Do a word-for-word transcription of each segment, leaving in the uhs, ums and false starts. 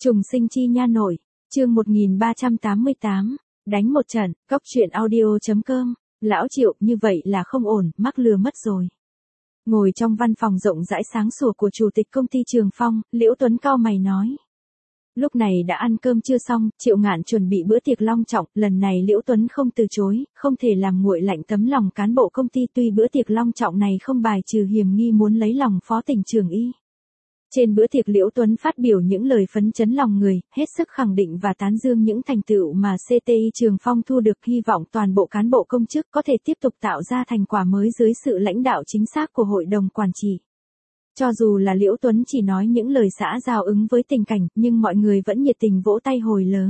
Trùng sinh chi nha nội, chương một nghìn ba trăm tám mươi tám, đánh một trận, cóc truyện audio.com, lão Triệu như vậy là không ổn, mắc lừa mất rồi. Ngồi trong văn phòng rộng rãi sáng sủa của chủ tịch công ty Trường Phong, Liễu Tuấn cau mày nói. Lúc này đã ăn cơm chưa xong, Triệu Ngạn chuẩn bị bữa tiệc long trọng, lần này Liễu Tuấn không từ chối, không thể làm nguội lạnh tấm lòng cán bộ công ty, tuy bữa tiệc long trọng này không bài trừ hiểm nghi muốn lấy lòng Phó Tỉnh trưởng Y. Trên bữa tiệc Liễu Tuấn phát biểu những lời phấn chấn lòng người, hết sức khẳng định và tán dương những thành tựu mà xê tê i Trường Phong thu được, hy vọng toàn bộ cán bộ công chức có thể tiếp tục tạo ra thành quả mới dưới sự lãnh đạo chính xác của hội đồng quản trị. Cho dù là Liễu Tuấn chỉ nói những lời xã giao ứng với tình cảnh, nhưng mọi người vẫn nhiệt tình vỗ tay hồi lớ.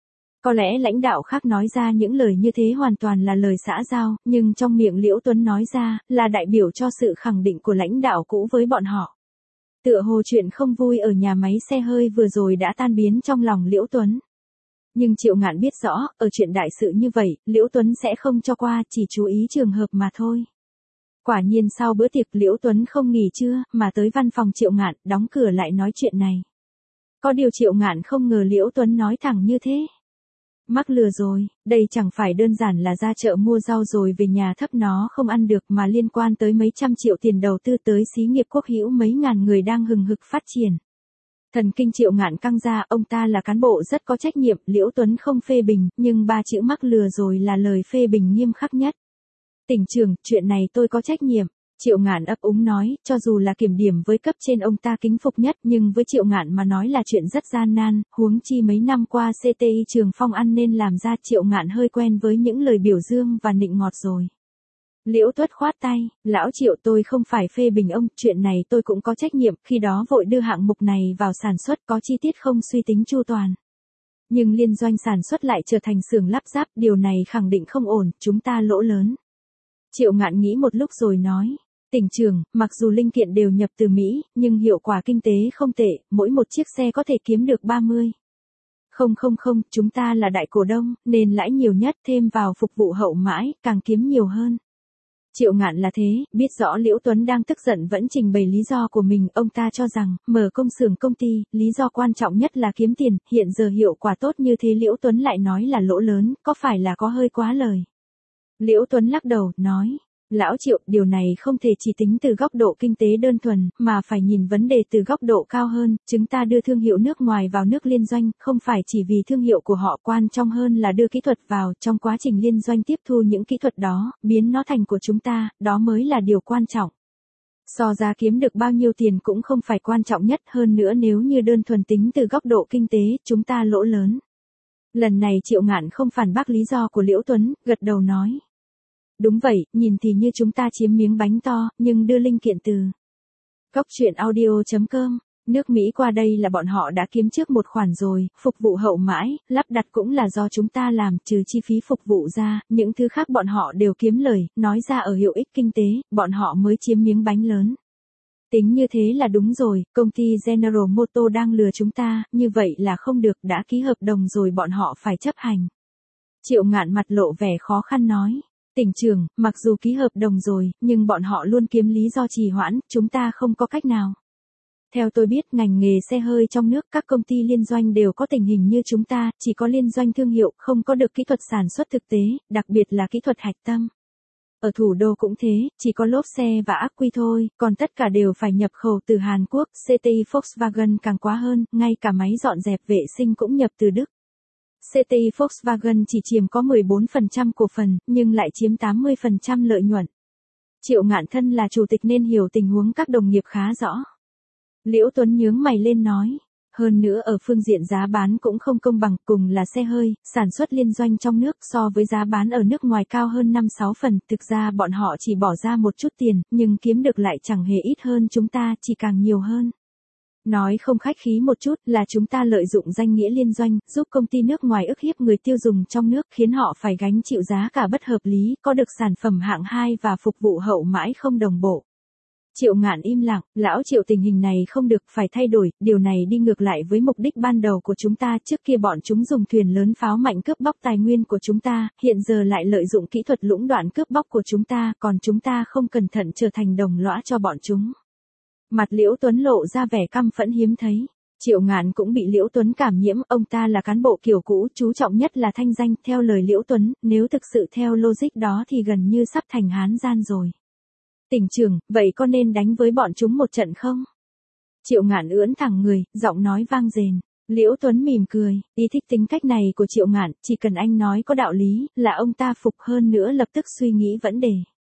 Có lẽ lãnh đạo khác nói ra những lời như thế hoàn toàn là lời xã giao, nhưng trong miệng Liễu Tuấn nói ra, là đại biểu cho sự khẳng định của lãnh đạo cũ với bọn họ. Tựa hồ chuyện không vui ở nhà máy xe hơi vừa rồi đã tan biến trong lòng Liễu Tuấn. Nhưng Triệu Ngạn biết rõ, ở chuyện đại sự như vậy, Liễu Tuấn sẽ không cho qua, chỉ chú ý trường hợp mà thôi. Quả nhiên sau bữa tiệc Liễu Tuấn không nghỉ trưa, mà tới văn phòng Triệu Ngạn, đóng cửa lại nói chuyện này. Có điều Triệu Ngạn không ngờ Liễu Tuấn nói thẳng như thế. Mắc lừa rồi, đây chẳng phải đơn giản là ra chợ mua rau rồi về nhà thấp nó không ăn được, mà liên quan tới mấy trăm triệu tiền đầu tư tới xí nghiệp quốc hữu mấy ngàn người đang hừng hực phát triển. Thần kinh Triệu Ngạn căng ra, ông ta là cán bộ rất có trách nhiệm, Liễu Tuấn không phê bình, nhưng ba chữ mắc lừa rồi là lời phê bình nghiêm khắc nhất. Tỉnh trưởng, chuyện này tôi có trách nhiệm. Triệu Ngạn ấp úng nói, cho dù là kiểm điểm với cấp trên ông ta kính phục nhất, nhưng với Triệu Ngạn mà nói là chuyện rất gian nan, huống chi mấy năm qua xê tê i Trường Phong ăn nên làm ra. Triệu Ngạn hơi quen với những lời biểu dương và nịnh ngọt rồi. Liễu Tuất khoát tay, lão Triệu, tôi không phải phê bình ông, chuyện này tôi cũng có trách nhiệm, khi đó vội đưa hạng mục này vào sản xuất có chi tiết không suy tính chu toàn. Nhưng liên doanh sản xuất lại trở thành xưởng lắp ráp, điều này khẳng định không ổn, chúng ta lỗ lớn. Triệu Ngạn nghĩ một lúc rồi nói. Tỉnh trưởng, mặc dù linh kiện đều nhập từ Mỹ, nhưng hiệu quả kinh tế không tệ, mỗi một chiếc xe có thể kiếm được ba mươi. Không không không, chúng ta là đại cổ đông, nên lãi nhiều nhất, thêm vào phục vụ hậu mãi, càng kiếm nhiều hơn. Triệu Ngạn là thế, biết rõ Liễu Tuấn đang tức giận vẫn trình bày lý do của mình, ông ta cho rằng, mở công xưởng công ty, lý do quan trọng nhất là kiếm tiền, hiện giờ hiệu quả tốt như thế Liễu Tuấn lại nói là lỗ lớn, có phải là có hơi quá lời. Liễu Tuấn lắc đầu, nói. Lão Triệu, điều này không thể chỉ tính từ góc độ kinh tế đơn thuần, mà phải nhìn vấn đề từ góc độ cao hơn, chúng ta đưa thương hiệu nước ngoài vào nước liên doanh, không phải chỉ vì thương hiệu của họ, quan trọng hơn là đưa kỹ thuật vào, trong quá trình liên doanh tiếp thu những kỹ thuật đó, biến nó thành của chúng ta, đó mới là điều quan trọng. So ra kiếm được bao nhiêu tiền cũng không phải quan trọng nhất, hơn nữa nếu như đơn thuần tính từ góc độ kinh tế, chúng ta lỗ lớn. Lần này Triệu Ngạn không phản bác lý do của Liễu Tuấn, gật đầu nói. Đúng vậy, nhìn thì như chúng ta chiếm miếng bánh to, nhưng đưa linh kiện từ cóc truyện audio.com, nước Mỹ qua đây là bọn họ đã kiếm trước một khoản rồi, phục vụ hậu mãi, lắp đặt cũng là do chúng ta làm, trừ chi phí phục vụ ra, những thứ khác bọn họ đều kiếm lời, nói ra ở hiệu ích kinh tế, bọn họ mới chiếm miếng bánh lớn. Tính như thế là đúng rồi, công ty General Motors đang lừa chúng ta, như vậy là không được, đã ký hợp đồng rồi bọn họ phải chấp hành. Triệu Ngạn mặt lộ vẻ khó khăn nói. Tỉnh trưởng, mặc dù ký hợp đồng rồi, nhưng bọn họ luôn kiếm lý do trì hoãn, chúng ta không có cách nào. Theo tôi biết, ngành nghề xe hơi trong nước, các công ty liên doanh đều có tình hình như chúng ta, chỉ có liên doanh thương hiệu, không có được kỹ thuật sản xuất thực tế, đặc biệt là kỹ thuật hạch tâm. Ở thủ đô cũng thế, chỉ có lốp xe và ắc quy thôi, còn tất cả đều phải nhập khẩu từ Hàn Quốc, xê tê i Volkswagen càng quá hơn, ngay cả máy dọn dẹp vệ sinh cũng nhập từ Đức. xê tê i Volkswagen chỉ chiếm có mười bốn phần trăm cổ phần, nhưng lại chiếm tám mươi phần trăm lợi nhuận. Triệu Ngạn thân là chủ tịch nên hiểu tình huống các đồng nghiệp khá rõ. Liễu Tuấn nhướng mày lên nói. Hơn nữa ở phương diện giá bán cũng không công bằng, cùng là xe hơi, sản xuất liên doanh trong nước so với giá bán ở nước ngoài cao hơn năm sáu phần, thực ra bọn họ chỉ bỏ ra một chút tiền, nhưng kiếm được lại chẳng hề ít hơn chúng ta, chỉ càng nhiều hơn. Nói không khách khí một chút là chúng ta lợi dụng danh nghĩa liên doanh, giúp công ty nước ngoài ức hiếp người tiêu dùng trong nước, khiến họ phải gánh chịu giá cả bất hợp lý, có được sản phẩm hạng hai và phục vụ hậu mãi không đồng bộ. Triệu Ngạn im lặng, lão Triệu, tình hình này không được, phải thay đổi, điều này đi ngược lại với mục đích ban đầu của chúng ta, trước kia bọn chúng dùng thuyền lớn pháo mạnh cướp bóc tài nguyên của chúng ta, hiện giờ lại lợi dụng kỹ thuật lũng đoạn cướp bóc của chúng ta, còn chúng ta không cẩn thận trở thành đồng lõa cho bọn chúng. Mặt Liễu Tuấn lộ ra vẻ căm phẫn hiếm thấy. Triệu Ngạn cũng bị Liễu Tuấn cảm nhiễm, ông ta là cán bộ kiểu cũ, chú trọng nhất là thanh danh, theo lời Liễu Tuấn, nếu thực sự theo logic đó thì gần như sắp thành hán gian rồi. Tỉnh trưởng, vậy có nên đánh với bọn chúng một trận không? Triệu Ngạn ưỡn thẳng người, giọng nói vang dền. Liễu Tuấn mỉm cười, ý thích tính cách này của Triệu Ngạn, chỉ cần anh nói có đạo lý, là ông ta phục hơn nữa lập tức suy nghĩ vấn đề.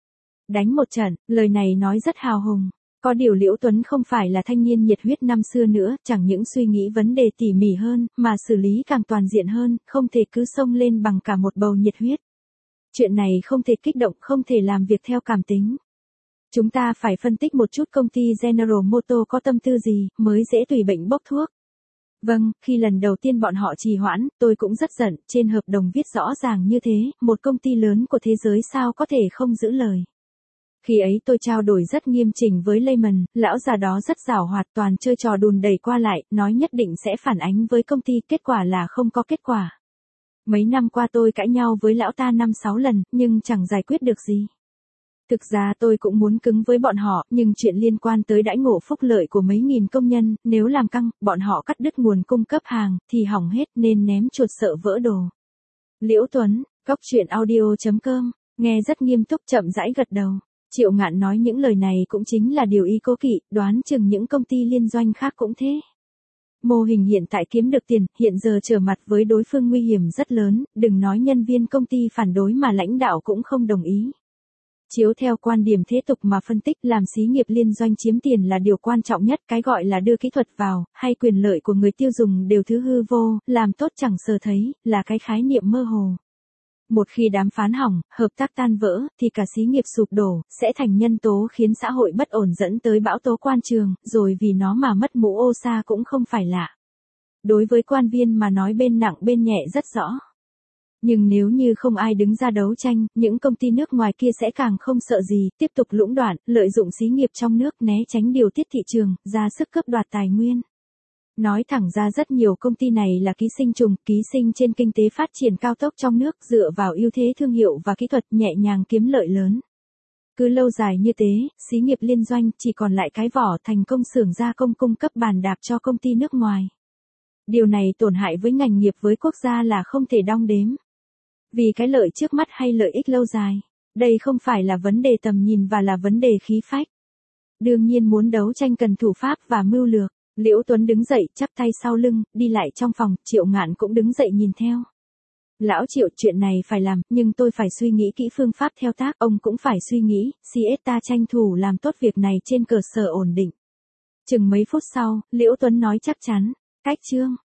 Đánh một trận, lời này nói rất hào hùng. Có điều Liễu Tuấn không phải là thanh niên nhiệt huyết năm xưa nữa, chẳng những suy nghĩ vấn đề tỉ mỉ hơn, mà xử lý càng toàn diện hơn, không thể cứ xông lên bằng cả một bầu nhiệt huyết. Chuyện này không thể kích động, không thể làm việc theo cảm tính. Chúng ta phải phân tích một chút công ty General Motors có tâm tư gì, mới dễ tùy bệnh bốc thuốc. Vâng, khi lần đầu tiên bọn họ trì hoãn, tôi cũng rất giận, trên hợp đồng viết rõ ràng như thế, một công ty lớn của thế giới sao có thể không giữ lời. Khi ấy tôi trao đổi rất nghiêm chỉnh với Lehman, lão già đó rất giảo hoạt, toàn chơi trò đùn đẩy qua lại, nói nhất định sẽ phản ánh với công ty, kết quả là không có kết quả. Mấy năm qua tôi cãi nhau với lão ta năm sáu lần, nhưng chẳng giải quyết được gì. Thực ra tôi cũng muốn cứng với bọn họ, nhưng chuyện liên quan tới đãi ngộ phúc lợi của mấy nghìn công nhân, nếu làm căng, bọn họ cắt đứt nguồn cung cấp hàng, thì hỏng hết nên ném chuột sợ vỡ đồ. Liễu Tuấn, Cóc Truyện Audio chấm com, nghe rất nghiêm túc chậm rãi gật đầu. Triệu Ngạn nói những lời này cũng chính là điều ý cố kỵ, đoán chừng những công ty liên doanh khác cũng thế. Mô hình hiện tại kiếm được tiền, hiện giờ trở mặt với đối phương nguy hiểm rất lớn, đừng nói nhân viên công ty phản đối mà lãnh đạo cũng không đồng ý. Chiếu theo quan điểm thế tục mà phân tích, làm xí nghiệp liên doanh chiếm tiền là điều quan trọng nhất, cái gọi là đưa kỹ thuật vào, hay quyền lợi của người tiêu dùng đều thứ hư vô, làm tốt chẳng sờ thấy, là cái khái niệm mơ hồ. Một khi đàm phán hỏng, hợp tác tan vỡ, thì cả xí nghiệp sụp đổ, sẽ thành nhân tố khiến xã hội bất ổn dẫn tới bão tố quan trường, rồi vì nó mà mất mũ ô sa cũng không phải lạ. Đối với quan viên mà nói bên nặng bên nhẹ rất rõ. Nhưng nếu như không ai đứng ra đấu tranh, những công ty nước ngoài kia sẽ càng không sợ gì, tiếp tục lũng đoạn, lợi dụng xí nghiệp trong nước, né tránh điều tiết thị trường, ra sức cướp đoạt tài nguyên. Nói thẳng ra rất nhiều công ty này là ký sinh trùng, ký sinh trên kinh tế phát triển cao tốc trong nước, dựa vào ưu thế thương hiệu và kỹ thuật nhẹ nhàng kiếm lợi lớn. Cứ lâu dài như thế, xí nghiệp liên doanh chỉ còn lại cái vỏ, thành công xưởng gia công cung cấp bàn đạp cho công ty nước ngoài. Điều này tổn hại với ngành nghiệp với quốc gia là không thể đong đếm. Vì cái lợi trước mắt hay lợi ích lâu dài, đây không phải là vấn đề tầm nhìn và là vấn đề khí phách. Đương nhiên muốn đấu tranh cần thủ pháp và mưu lược. Liễu Tuấn đứng dậy, chắp tay sau lưng, đi lại trong phòng, Triệu Ngạn cũng đứng dậy nhìn theo. Lão Triệu, chuyện này phải làm, nhưng tôi phải suy nghĩ kỹ phương pháp theo tác, ông cũng phải suy nghĩ, xê ét ta tranh thủ làm tốt việc này trên cơ sở ổn định. Chừng mấy phút sau, Liễu Tuấn nói chắc chắn, cách chương.